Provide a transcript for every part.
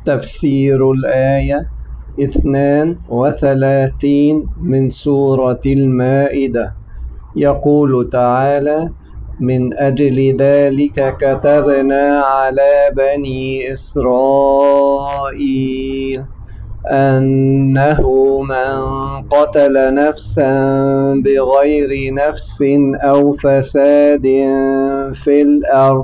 تفسير الآية 32 من سورة المائدة. يقول تعالى: من أجل ذلك كتبنا على بني إسرائيل أنه من قتل نفسا بغير نفس أو فساد في الأرض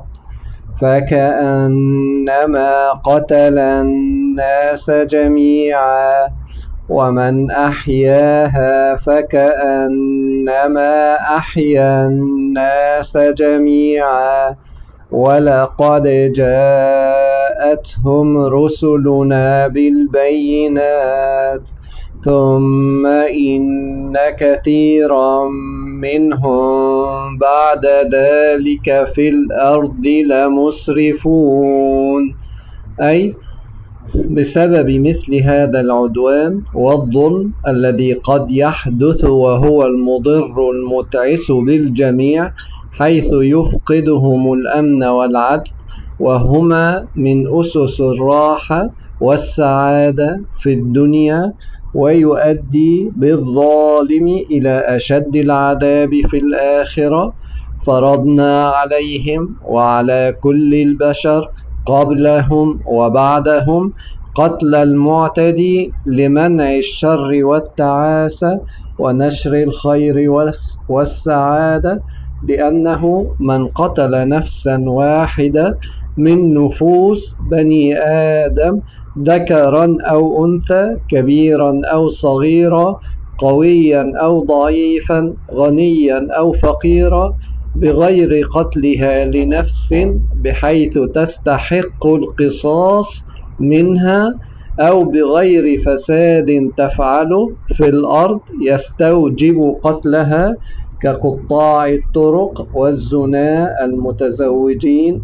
فكأنما قتل الناس جميعا، ومن أحياها فكأنما أحيا الناس جميعا. ولقد جاءتهم رسلنا بالبينات ثم إن كثيرا منهم بعد ذلك في الأرض لمسرفون، أي بسبب مثل هذا العدوان والظلم الذي قد يحدث، وهو المضر المتعس بالجميع، حيث يفقدهم الأمن والعدل، وهما من أسس الراحة والسعادة في الدنيا، ويؤدي بالظالم إلى أشد العذاب في الآخرة. فرضنا عليهم وعلى كل البشر قبلهم وبعدهم قتل المعتدي لمنع الشر والتعاسة ونشر الخير والسعادة، لأنه من قتل نفسا واحدة من نفوس بني آدم، ذكرا أو أنثى، كبيرا أو صغيرا، قويا أو ضعيفا، غنيا أو فقيرا، بغير قتلها لنفس بحيث تستحق القصاص منها، أو بغير فساد تفعله في الأرض يستوجب قتلها، كقطاع الطرق والزنا المتزوجين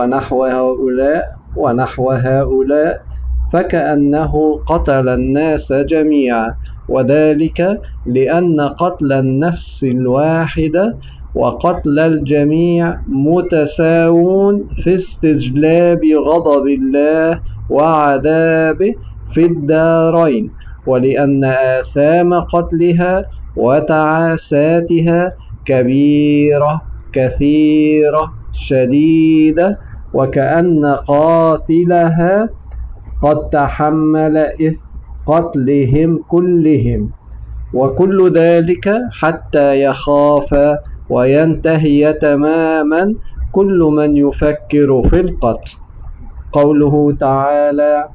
ونحو هؤلاء، فكأنه قتل الناس جميعا. وذلك لأن قتل النفس الواحدة وقتل الجميع متساوون في استجلاب غضب الله وعذابه في الدارين، ولأن آثام قتلها وتعاساتها كبيرة كثيرة شديدة، وكأن قاتلها قد تحمل إثم قتلهم كلهم، وكل ذلك حتى يخاف وينتهي تماما كل من يفكر في القتل. قوله تعالى: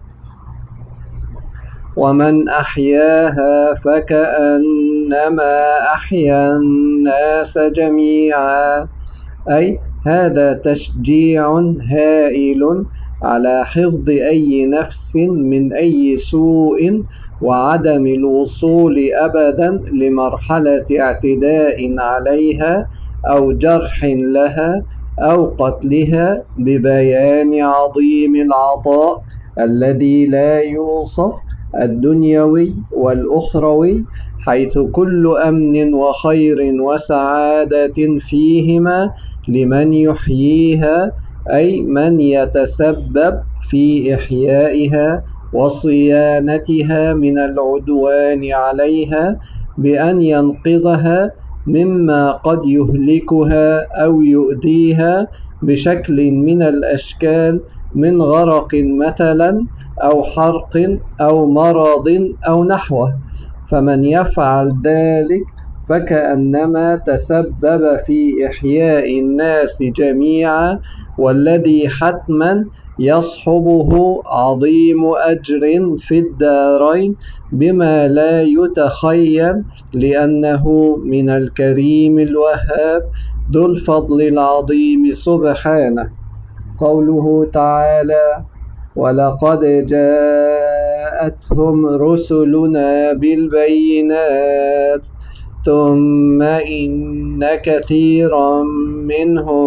ومن أحياها فكأنما أحيا الناس جميعا، أي هذا تشجيع هائل على حفظ أي نفس من أي سوء، وعدم الوصول أبدا لمرحلة اعتداء عليها أو جرح لها أو قتلها، ببيان عظيم العطاء الذي لا يوصف الدنيوي والأخروي، حيث كل أمن وخير وسعادة فيهما لمن يحييها، أي من يتسبب في إحيائها وصيانتها من العدوان عليها، بأن ينقذها مما قد يهلكها أو يؤذيها بشكل من الأشكال، من غرق مثلا، أو حرق، أو مرض، أو نحوه. فمن يفعل ذلك فكأنما تسبب في إحياء الناس جميعا، والذي حتما يصحبه عظيم أجر في الدارين بما لا يتخيل، لأنه من الكريم الوهاب ذو الفضل العظيم سبحانه. قوله تعالى: ولقد جاءتهم رسلنا بالبينات ثم إن كثيرا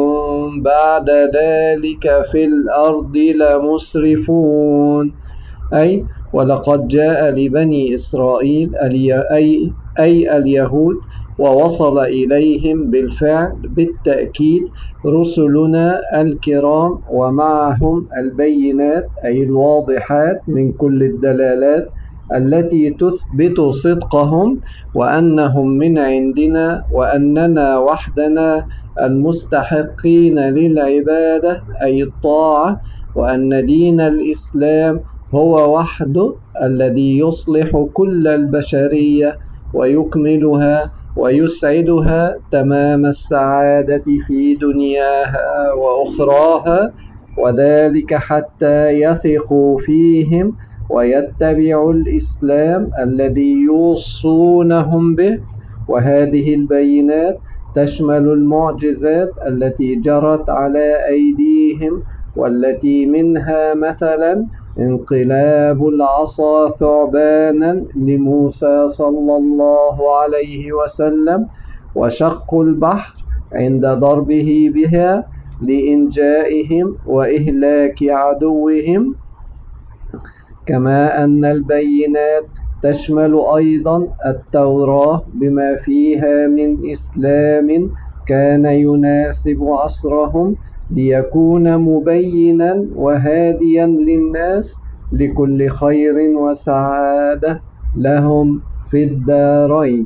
منهم بعد ذلك في الأرض لمسرفون، أي ولقد جاء لبني إسرائيل أي اليهود ووصل إليهم بالفعل بالتأكيد رسلنا الكرام ومعهم البينات أي الواضحات من كل الدلالات التي تثبت صدقهم وأنهم من عندنا وأننا وحدنا المستحقين للعبادة أي الطاعة وأن دين الإسلام هو وحده الذي يصلح كل البشرية ويكملها ويسعدها تمام السعادة في دنياها وأخراها وذلك حتى يثقوا فيهم ويتبعوا الإسلام الذي يوصونهم به. وهذه البينات تشمل المعجزات التي جرت على أيديهم والتي منها مثلا انقلاب العصا ثعبانا لموسى صلى الله عليه وسلم وشق البحر عند ضربه بها لإنجائهم وإهلاك عدوهم. كما أن البينات تشمل أيضا التوراة بما فيها من إسلام كان يناسب عصرهم ليكون مبينا وهاديا للناس لكل خير وسعادة لهم في الدارين.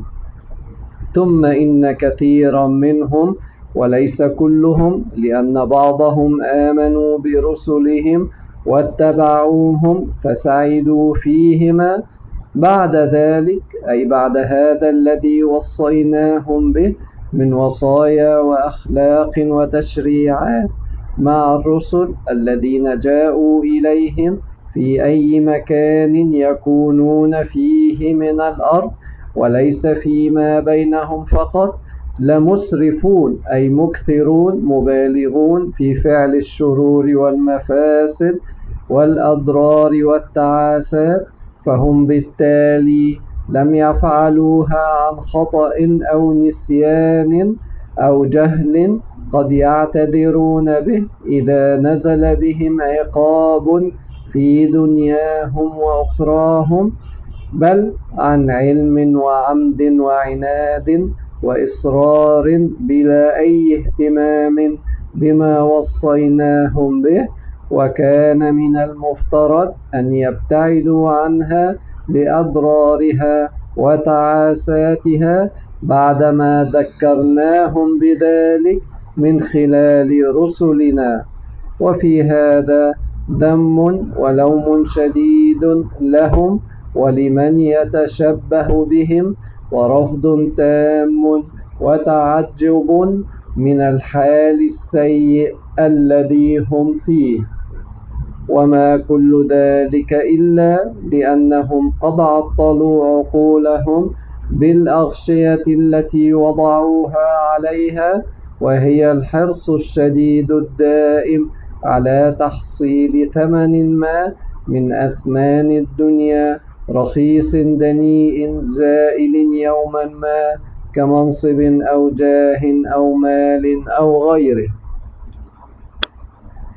ثم إن كثيرا منهم وليس كلهم لأن بعضهم آمنوا برسلهم واتبعوهم فسعدوا فيهما بعد ذلك أي بعد هذا الذي وصيناهم به من وصايا وأخلاق وتشريعات مع الرسل الذين جاءوا إليهم في أي مكان يكونون فيه من الأرض وليس فيما بينهم فقط لمسرفون أي مكثرون مبالغون في فعل الشرور والمفاسد والأضرار والتعاسات فهم بالتالي لم يفعلوها عن خطأ أو نسيان أو جهل قد يعتذرون به إذا نزل بهم عقاب في دنياهم وأخراهم بل عن علم وعمد وعناد وإصرار بلا أي اهتمام بما وصيناهم به وكان من المفترض أن يبتعدوا عنها لأضرارها وتعاساتها بعدما ذكرناهم بذلك من خلال رسلنا. وفي هذا ذم ولوم شديد لهم ولمن يتشبه بهم ورفض تام وتعجب من الحال السيء الذي هم فيه. وما كل ذلك إلا لأنهم قد عطلوا عقولهم بالأغشية التي وضعوها عليها وهي الحرص الشديد الدائم على تحصيل ثمن ما من أثمان الدنيا رخيص دنيء زائل يوما ما كمنصب أو جاه أو مال أو غيره.